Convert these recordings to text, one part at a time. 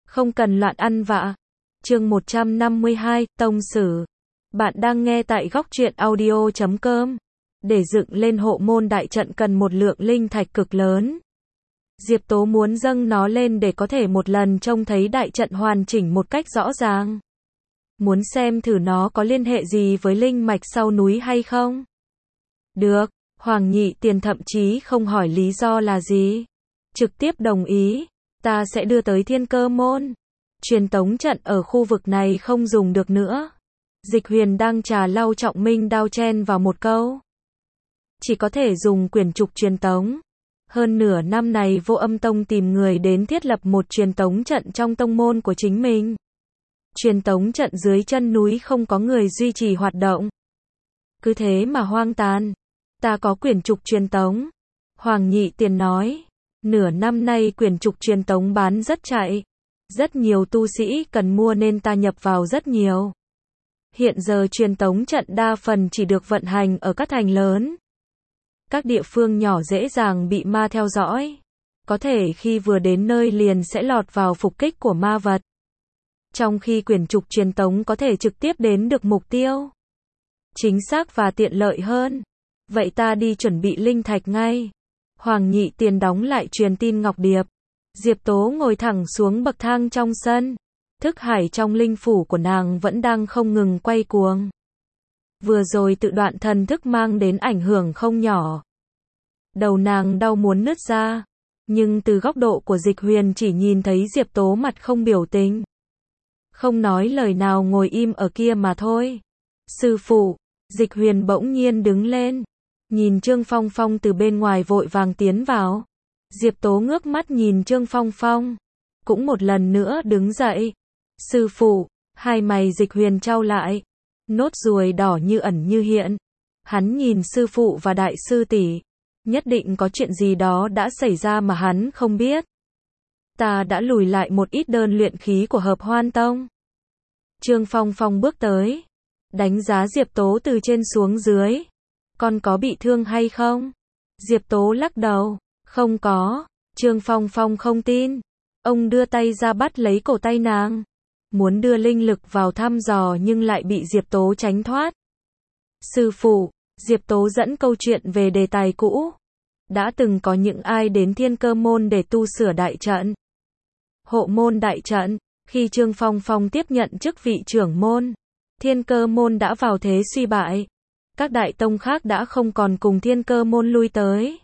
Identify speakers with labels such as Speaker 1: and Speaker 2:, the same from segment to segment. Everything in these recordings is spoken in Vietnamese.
Speaker 1: Không cần loạn ăn vạ. Chương 152, Tông Sử. Bạn đang nghe tại góc truyện audio.com. Để dựng lên hộ môn đại trận cần một lượng linh thạch cực lớn. Diệp Tố muốn dâng nó lên để có thể một lần trông thấy đại trận hoàn chỉnh một cách rõ ràng. Muốn xem thử nó có liên hệ gì với linh mạch sau núi hay không? Được, Hoàng Nhị Tiền thậm chí không hỏi lý do là gì. Trực tiếp đồng ý, ta sẽ đưa tới Thiên Cơ Môn. Truyền tống trận ở khu vực này không dùng được nữa. Dịch Huyền đang trà lau Trọng Minh đao chen vào một câu. Chỉ có thể dùng quyển trục truyền tống. Hơn nửa năm này Vô Âm Tông tìm người đến thiết lập một truyền tống trận trong tông môn của chính mình. Truyền tống trận dưới chân núi không có người duy trì hoạt động. Cứ thế mà hoang tàn. Ta có quyển trục truyền tống. Hoàng Nhị Tiền nói. Nửa năm nay quyển trục truyền tống bán rất chạy. Rất nhiều tu sĩ cần mua nên ta nhập vào rất nhiều. Hiện giờ truyền tống trận đa phần chỉ được vận hành ở các thành lớn. Các địa phương nhỏ dễ dàng bị ma theo dõi. Có thể khi vừa đến nơi liền sẽ lọt vào phục kích của ma vật. Trong khi quyển trục truyền tống có thể trực tiếp đến được mục tiêu. Chính xác và tiện lợi hơn. Vậy ta đi chuẩn bị linh thạch ngay. Hoàng Nhị Tiền đóng lại truyền tin ngọc điệp. Diệp Tố ngồi thẳng xuống bậc thang trong sân. Thức hải trong linh phủ của nàng vẫn đang không ngừng quay cuồng. Vừa rồi tự đoạn thần thức mang đến ảnh hưởng không nhỏ. Đầu nàng đau muốn nứt ra. Nhưng từ góc độ của Dịch Huyền chỉ nhìn thấy Diệp Tố mặt không biểu tình. Không nói lời nào ngồi im ở kia mà thôi. Sư phụ, Dịch Huyền bỗng nhiên đứng lên. Nhìn Trương Phong Phong từ bên ngoài vội vàng tiến vào. Diệp Tố ngước mắt nhìn Trương Phong Phong. Cũng một lần nữa đứng dậy. Sư phụ, hai mày Dịch Huyền trao lại. Nốt ruồi đỏ như ẩn như hiện. Hắn nhìn sư phụ và đại sư tỷ. Nhất định có chuyện gì đó đã xảy ra mà hắn không biết. Ta đã lùi lại một ít đơn luyện khí của Hợp Hoan Tông. Trương Phong Phong bước tới. Đánh giá Diệp Tố từ trên xuống dưới. Con có bị thương hay không? Diệp Tố lắc đầu. Không có. Trương Phong Phong không tin. Ông đưa tay ra bắt lấy cổ tay nàng. Muốn đưa linh lực vào thăm dò nhưng lại bị Diệp Tố tránh thoát. Sư phụ, Diệp Tố dẫn câu chuyện về đề tài cũ. Đã từng có những ai đến Thiên Cơ Môn để tu sửa đại trận? Hộ môn đại trận, khi Trương Phong Phong tiếp nhận chức vị trưởng môn, Thiên Cơ Môn đã vào thế suy bại. Các đại tông khác đã không còn cùng Thiên Cơ Môn lui tới.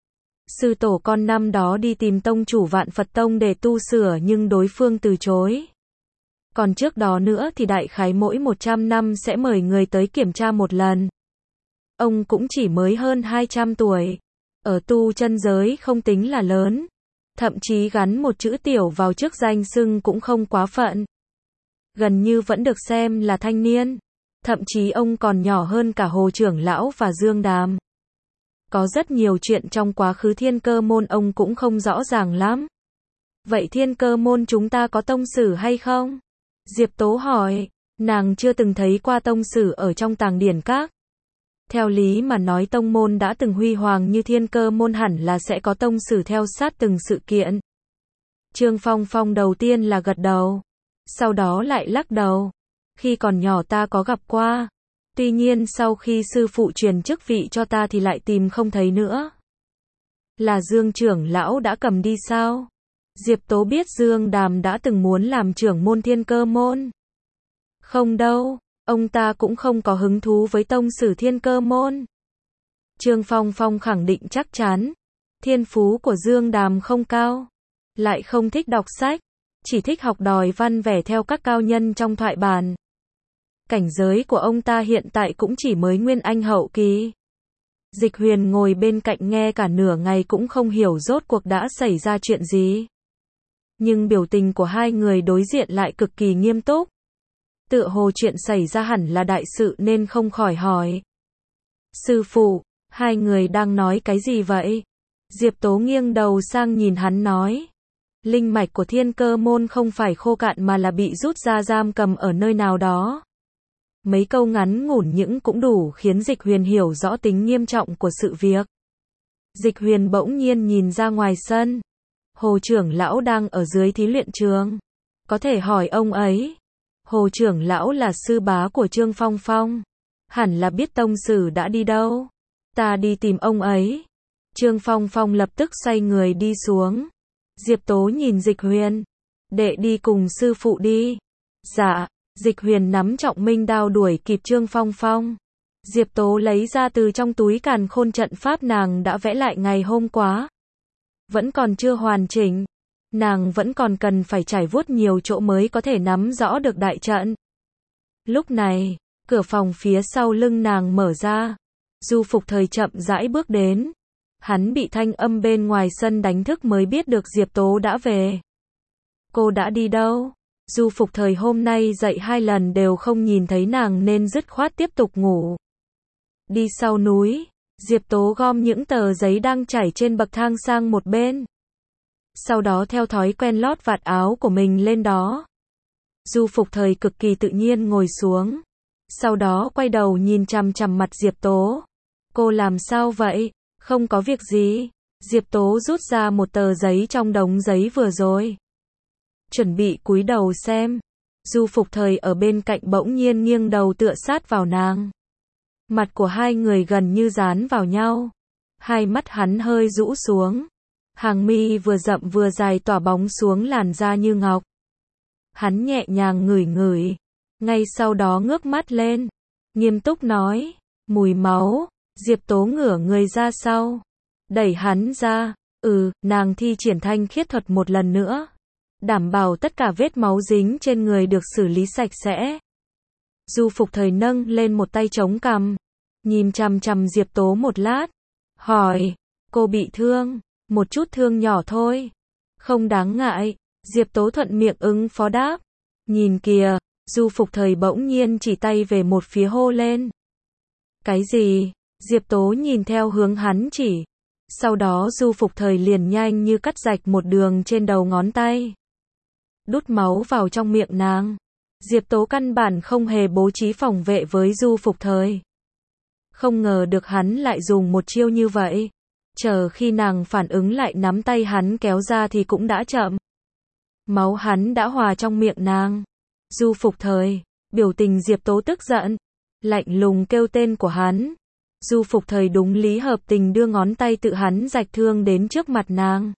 Speaker 1: Sư tổ con năm đó đi tìm tông chủ Vạn Phật Tông để tu sửa nhưng đối phương từ chối. Còn trước đó nữa thì đại khái mỗi 100 năm sẽ mời người tới kiểm tra một lần. Ông cũng chỉ mới hơn 200 tuổi. Ở tu chân giới không tính là lớn. Thậm chí gắn một chữ tiểu vào trước danh xưng cũng không quá phận. Gần như vẫn được xem là thanh niên. Thậm chí ông còn nhỏ hơn cả Hồ Trưởng Lão và Dương Đàm. Có rất nhiều chuyện trong quá khứ Thiên Cơ Môn ông cũng không rõ ràng lắm. Vậy Thiên Cơ Môn chúng ta có tông sử hay không? Diệp Tố hỏi. Nàng chưa từng thấy qua tông sử ở trong tàng điển các. Theo lý mà nói tông môn đã từng huy hoàng như Thiên Cơ Môn hẳn là sẽ có tông sử theo sát từng sự kiện. Trương Phong Phong đầu tiên là gật đầu. Sau đó lại lắc đầu. Khi còn nhỏ ta có gặp qua. Tuy nhiên sau khi sư phụ truyền chức vị cho ta thì lại tìm không thấy nữa. Là Dương trưởng lão đã cầm đi sao? Diệp Tố biết Dương Đàm đã từng muốn làm trưởng môn Thiên Cơ Môn. Không đâu, ông ta cũng không có hứng thú với tông sử Thiên Cơ Môn. Trương Phong Phong khẳng định chắc chắn. Thiên phú của Dương Đàm không cao. Lại không thích đọc sách. Chỉ thích học đòi văn vẻ theo các cao nhân trong thoại bản. Cảnh giới của ông ta hiện tại cũng chỉ mới nguyên anh hậu kỳ. Dịch Huyền ngồi bên cạnh nghe cả nửa ngày cũng không hiểu rốt cuộc đã xảy ra chuyện gì. Nhưng biểu tình của hai người đối diện lại cực kỳ nghiêm túc. Tựa hồ chuyện xảy ra hẳn là đại sự nên không khỏi hỏi. Sư phụ, hai người đang nói cái gì vậy? Diệp Tố nghiêng đầu sang nhìn hắn nói. Linh mạch của Thiên Cơ Môn không phải khô cạn mà là bị rút ra giam cầm ở nơi nào đó. Mấy câu ngắn ngủn những cũng đủ khiến Dịch Huyền hiểu rõ tính nghiêm trọng của sự việc. Dịch Huyền bỗng nhiên nhìn ra ngoài sân. Hồ Trưởng Lão đang ở dưới thí luyện trường. có thể hỏi ông ấy. Hồ trưởng lão là sư bá của Trương Phong Phong, hẳn là biết tông sử đã đi đâu. Ta đi tìm ông ấy. Trương Phong Phong lập tức xoay người đi xuống. Diệp Tố nhìn Dịch Huyền. Đệ đi cùng sư phụ đi. Dạ. Dịch Huyền nắm trọng minh đao đuổi kịp Trương Phong Phong. Diệp Tố lấy ra từ trong túi càn khôn trận pháp nàng đã vẽ lại ngày hôm qua. Vẫn còn chưa hoàn chỉnh. Nàng vẫn còn cần phải trải vuốt nhiều chỗ mới có thể nắm rõ được đại trận. Lúc này, cửa phòng phía sau lưng nàng mở ra. Du Phục Thời chậm rãi bước đến. Hắn bị thanh âm bên ngoài sân đánh thức mới biết được Diệp Tố đã về. Cô đã đi đâu? Du Phục Thời hôm nay dậy 2 lần đều không nhìn thấy nàng nên dứt khoát tiếp tục ngủ. Đi sau núi, Diệp Tố gom những tờ giấy đang trải trên bậc thang sang một bên. Sau đó theo thói quen lót vạt áo của mình lên đó. Du Phục Thời cực kỳ tự nhiên ngồi xuống. Sau đó quay đầu nhìn chằm chằm mặt Diệp Tố. Cô làm sao vậy? Không có việc gì. Diệp Tố rút ra một tờ giấy trong đống giấy vừa rồi. Chuẩn bị cúi đầu xem. Du Phục Thời ở bên cạnh bỗng nhiên nghiêng đầu tựa sát vào nàng. Mặt của hai người gần như dán vào nhau. Hai mắt hắn hơi rũ xuống. Hàng mi vừa rậm vừa dài tỏa bóng xuống làn da như ngọc. Hắn nhẹ nhàng ngửi ngửi. Ngay sau đó ngước mắt lên. Nghiêm túc nói. Mùi máu. Diệp Tố ngửa người ra sau. Đẩy hắn ra. Nàng thi triển thanh khiết thuật một lần nữa. Đảm bảo tất cả vết máu dính trên người được xử lý sạch sẽ. Du Phục Thời nâng lên một tay chống cằm. Nhìn chằm chằm Diệp Tố một lát. Hỏi. Cô bị thương. Một chút thương nhỏ thôi. Không đáng ngại. Diệp Tố thuận miệng ứng phó đáp. Nhìn kìa. Du Phục Thời bỗng nhiên chỉ tay về một phía hô lên. Cái gì? Diệp Tố nhìn theo hướng hắn chỉ. Sau đó Du Phục Thời liền nhanh như cắt rạch một đường trên đầu ngón tay. Đút máu vào trong miệng nàng. Diệp Tố căn bản không hề bố trí phòng vệ với Du Phục Thời. Không ngờ được hắn lại dùng một chiêu như vậy. Chờ khi nàng phản ứng lại nắm tay hắn kéo ra thì cũng đã chậm. Máu hắn đã hòa trong miệng nàng. Du Phục Thời, biểu tình Diệp Tố tức giận, lạnh lùng kêu tên của hắn. Du Phục Thời đúng lý hợp tình đưa ngón tay tự hắn rạch thương đến trước mặt nàng.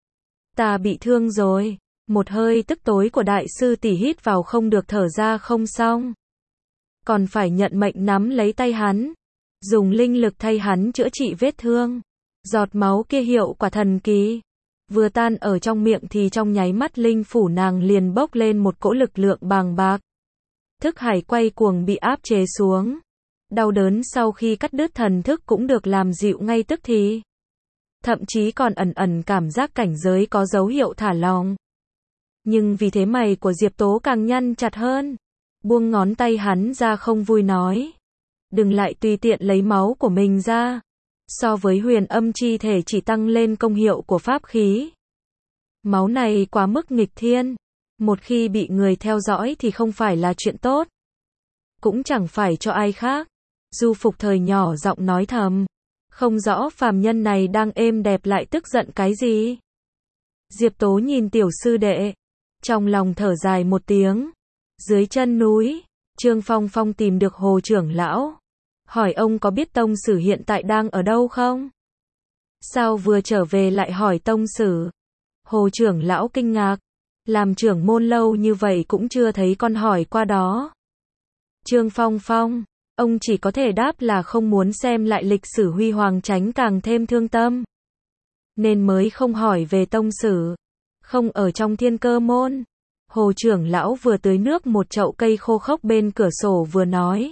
Speaker 1: Ta bị thương rồi. Một hơi tức tối của đại sư tỷ hít vào không được thở ra không xong. Còn phải nhận mệnh nắm lấy tay hắn. Dùng linh lực thay hắn chữa trị vết thương. Giọt máu kia hiệu quả thần kỳ. Vừa tan ở trong miệng thì trong nháy mắt linh phủ nàng liền bốc lên một cỗ lực lượng bàng bạc. Thức hải quay cuồng bị áp chế xuống. Đau đớn sau khi cắt đứt thần thức cũng được làm dịu ngay tức thì. Thậm chí còn ẩn ẩn cảm giác cảnh giới có dấu hiệu thả lỏng. Nhưng vì thế mày của Diệp Tố càng nhăn chặt hơn. Buông ngón tay hắn ra không vui nói. Đừng lại tùy tiện lấy máu của mình ra. So với huyền âm chi thể chỉ tăng lên công hiệu của pháp khí. Máu này quá mức nghịch thiên. Một khi bị người theo dõi thì không phải là chuyện tốt. Cũng chẳng phải cho ai khác. Du Phục Thời nhỏ giọng nói thầm. Không rõ phàm nhân này đang êm đẹp lại tức giận cái gì. Diệp Tố nhìn tiểu sư đệ. Trong lòng thở dài một tiếng. Dưới chân núi, Trương Phong Phong tìm được Hồ trưởng lão. Hỏi ông có biết tông sử hiện tại đang ở đâu không? Sao vừa trở về lại hỏi tông sử? Hồ trưởng lão kinh ngạc. Làm trưởng môn lâu như vậy cũng chưa thấy con hỏi qua đó. Trương Phong Phong, ông chỉ có thể đáp là không muốn xem lại lịch sử huy hoàng tránh càng thêm thương tâm. Nên mới không hỏi về tông sử. Không ở trong Thiên Cơ môn. Hồ trưởng lão vừa tưới nước một chậu cây khô khốc bên cửa sổ vừa nói.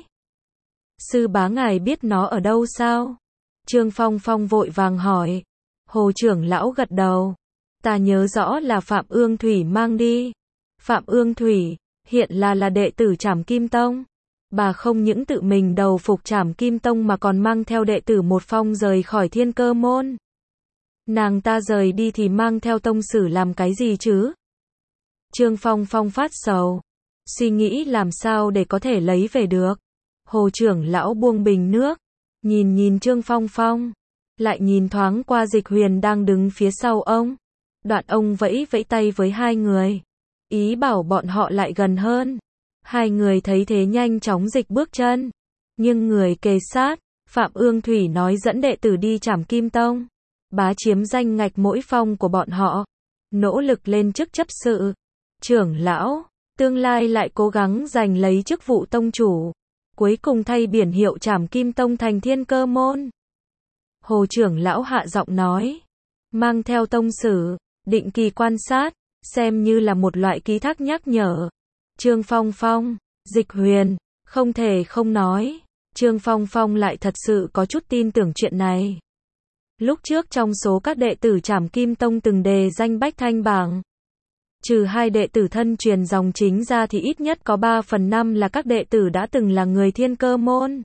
Speaker 1: Sư bá ngài biết nó ở đâu sao? Trương Phong Phong vội vàng hỏi. Hồ trưởng lão gật đầu. Ta nhớ rõ là Phạm Ương Thủy mang đi. Phạm Ương Thủy, hiện là đệ tử Trảm Kim Tông. Bà không những tự mình đầu phục Trảm Kim Tông mà còn mang theo đệ tử một phong rời khỏi Thiên Cơ môn. Nàng ta rời đi thì mang theo tông sử làm cái gì chứ? Trương Phong Phong phát sầu. Suy nghĩ làm sao để có thể lấy về được. Hồ trưởng lão buông bình nước. Nhìn Trương Phong Phong. Lại nhìn thoáng qua Dịch Huyền đang đứng phía sau ông. Đoạn ông vẫy vẫy tay với hai người. ý bảo bọn họ lại gần hơn. Hai người thấy thế nhanh chóng dịch bước chân. Nhưng người kề sát, Phạm Ương Thủy nói dẫn đệ tử đi Trảm Kim Tông. Bá chiếm danh ngạch mỗi phong của bọn họ. Nỗ lực lên chức chấp sự. Trưởng lão, tương lai lại cố gắng giành lấy chức vụ tông chủ. Cuối cùng thay biển hiệu Trảm Kim Tông thành Thiên Cơ Môn. Hồ trưởng lão hạ giọng nói. Mang theo tông sử, định kỳ quan sát, xem như là một loại ký thác nhắc nhở. Trương Phong Phong, Dịch Huyền, không thể không nói. Trương Phong Phong lại thật sự có chút tin tưởng chuyện này. Lúc trước trong số các đệ tử Trảm Kim Tông từng đề danh bách thanh bảng. Trừ hai đệ tử thân truyền dòng chính ra thì ít nhất có 3/5 là các đệ tử đã từng là người Thiên Cơ Môn.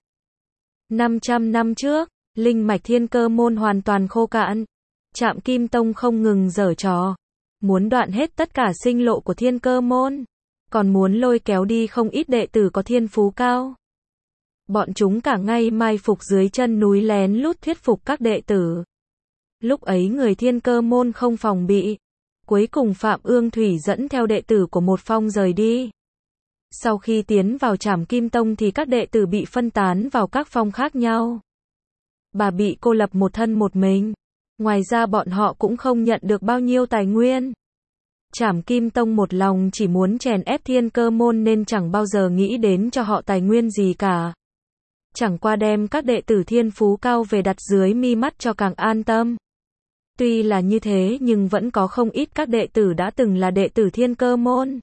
Speaker 1: 500 năm trước, linh mạch Thiên Cơ Môn hoàn toàn khô cạn. Trảm Kim Tông không ngừng giở trò. Muốn đoạn hết tất cả sinh lộ của Thiên Cơ Môn. Còn muốn lôi kéo đi không ít đệ tử có thiên phú cao. Bọn chúng cả ngày mai phục dưới chân núi lén lút thuyết phục các đệ tử. Lúc ấy người Thiên Cơ Môn không phòng bị. Cuối cùng Phạm Ương Thủy dẫn theo đệ tử của một phong rời đi. Sau khi tiến vào Trảm Kim Tông thì các đệ tử bị phân tán vào các phong khác nhau. Bà bị cô lập một thân một mình. Ngoài ra bọn họ cũng không nhận được bao nhiêu tài nguyên. Trảm Kim Tông một lòng chỉ muốn chèn ép Thiên Cơ Môn nên chẳng bao giờ nghĩ đến cho họ tài nguyên gì cả. Chẳng qua đem các đệ tử thiên phú cao về đặt dưới mi mắt cho càng an tâm. Tuy là như thế nhưng vẫn có không ít các đệ tử đã từng là đệ tử Thiên Cơ Môn.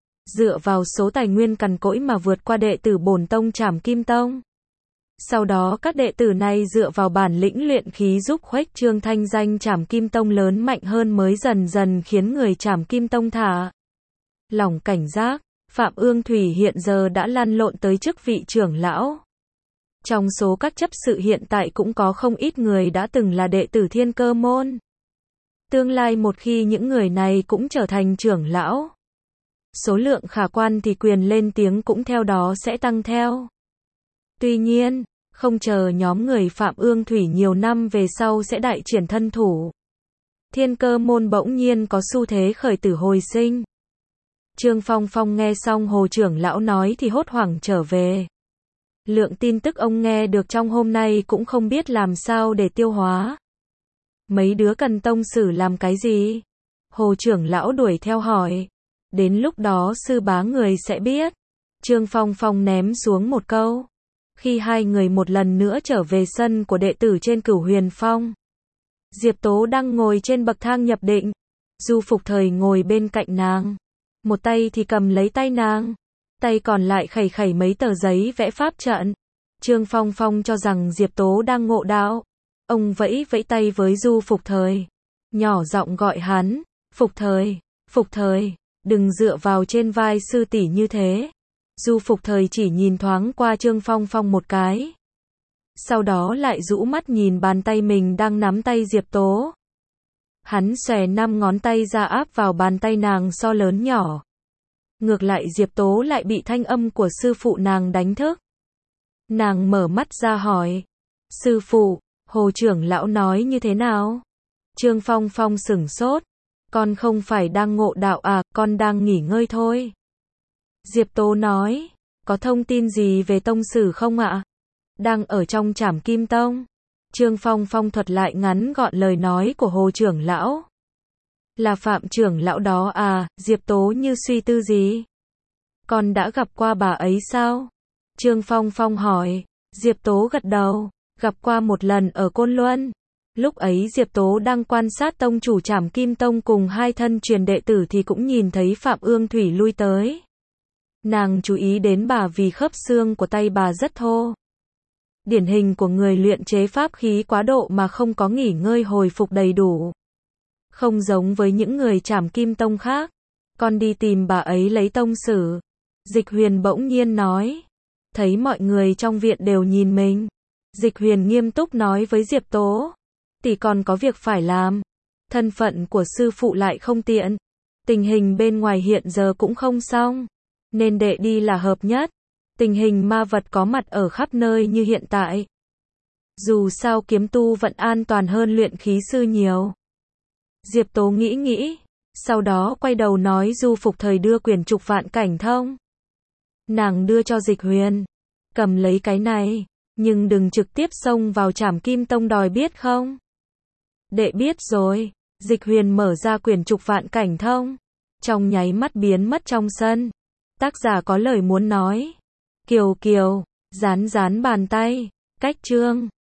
Speaker 1: Dựa vào số tài nguyên cằn cỗi mà vượt qua đệ tử bổn tông Trảm Kim Tông. Sau đó các đệ tử này dựa vào bản lĩnh luyện khí giúp khuếch trương thanh danh Trảm Kim Tông lớn mạnh hơn mới dần dần khiến người Trảm Kim Tông thả lòng cảnh giác. Phạm Ương Thủy hiện giờ đã lăn lộn tới chức vị trưởng lão. Trong số các chấp sự hiện tại cũng có không ít người đã từng là đệ tử Thiên Cơ Môn. Tương lai một khi những người này cũng trở thành trưởng lão, số lượng khả quan thì quyền lên tiếng cũng theo đó sẽ tăng theo. Tuy nhiên, không chờ nhóm người Phạm Ương Thủy nhiều năm về sau sẽ đại triển thân thủ. Thiên Cơ Môn bỗng nhiên có xu thế khởi tử hồi sinh. Trương Phong Phong nghe xong Hồ trưởng lão nói thì hốt hoảng trở về. Lượng tin tức ông nghe được trong hôm nay cũng không biết làm sao để tiêu hóa. Mấy đứa cần tông sử làm cái gì? Hồ trưởng lão đuổi theo hỏi. Đến lúc đó sư bá người sẽ biết. Trương Phong Phong ném xuống một câu. Khi hai người một lần nữa trở về sân của đệ tử trên Cửu Huyền Phong. Diệp Tố đang ngồi trên bậc thang nhập định. Du Phục Thời ngồi bên cạnh nàng. Một tay thì cầm lấy tay nàng. Tay còn lại khẩy khẩy mấy tờ giấy vẽ pháp trận. Trương Phong Phong cho rằng Diệp Tố đang ngộ đạo. Ông vẫy vẫy tay với Du Phục Thời. Nhỏ giọng gọi hắn. Phục Thời, đừng dựa vào trên vai sư tỷ như thế. Du Phục Thời chỉ nhìn thoáng qua Trương Phong Phong một cái. Sau đó lại rũ mắt nhìn bàn tay mình đang nắm tay Diệp Tố. Hắn xòe 5 ngón tay ra áp vào bàn tay nàng so lớn nhỏ. Ngược lại Diệp Tố lại bị thanh âm của sư phụ nàng đánh thức. Nàng mở mắt ra hỏi. Sư phụ, Hồ trưởng lão nói như thế nào? Trương Phong Phong sửng sốt. Con không phải đang ngộ đạo à, con đang nghỉ ngơi thôi. Diệp Tố nói. Có thông tin gì về tông sử không ạ? Đang ở trong Trảm Kim Tông. Trương Phong Phong thuật lại ngắn gọn lời nói của Hồ trưởng lão. Là Phạm trưởng lão đó à? Diệp Tố như suy tư gì? Con đã gặp qua bà ấy sao? Trương Phong Phong hỏi. Diệp Tố gật đầu. Gặp qua một lần ở Côn Luân. Lúc ấy Diệp Tố đang quan sát tông chủ Trảm Kim Tông cùng hai thân truyền đệ tử thì cũng nhìn thấy Phạm Ương Thủy lui tới. Nàng chú ý đến bà vì khớp xương của tay bà rất thô. Điển hình của người luyện chế pháp khí quá độ mà không có nghỉ ngơi hồi phục đầy đủ. Không giống với những người Trảm Kim Tông khác. Con đi tìm bà ấy lấy tông sử. Dịch Huyền bỗng nhiên nói. Thấy mọi người trong viện đều nhìn mình. Dịch Huyền nghiêm túc nói với Diệp Tố. Tỷ còn có việc phải làm. Thân phận của sư phụ lại không tiện. Tình hình bên ngoài hiện giờ cũng không xong. Nên đệ đi là hợp nhất. Tình hình ma vật có mặt ở khắp nơi như hiện tại. Dù sao kiếm tu vẫn an toàn hơn luyện khí sư nhiều. Diệp Tố nghĩ nghĩ. Sau đó quay đầu nói Du Phục Thời đưa quyển trục Vạn Cảnh Thông. Nàng đưa cho Dịch Huyền. Cầm lấy cái này, nhưng đừng trực tiếp xông vào Trảm Kim Tông đòi biết không? Đệ biết rồi. Dịch Huyền mở ra quyển trục Vạn Cảnh Thông. Trong nháy mắt biến mất trong sân. Tác giả có lời muốn nói. Kiều Kiều, dán dán bàn tay. Cách chương.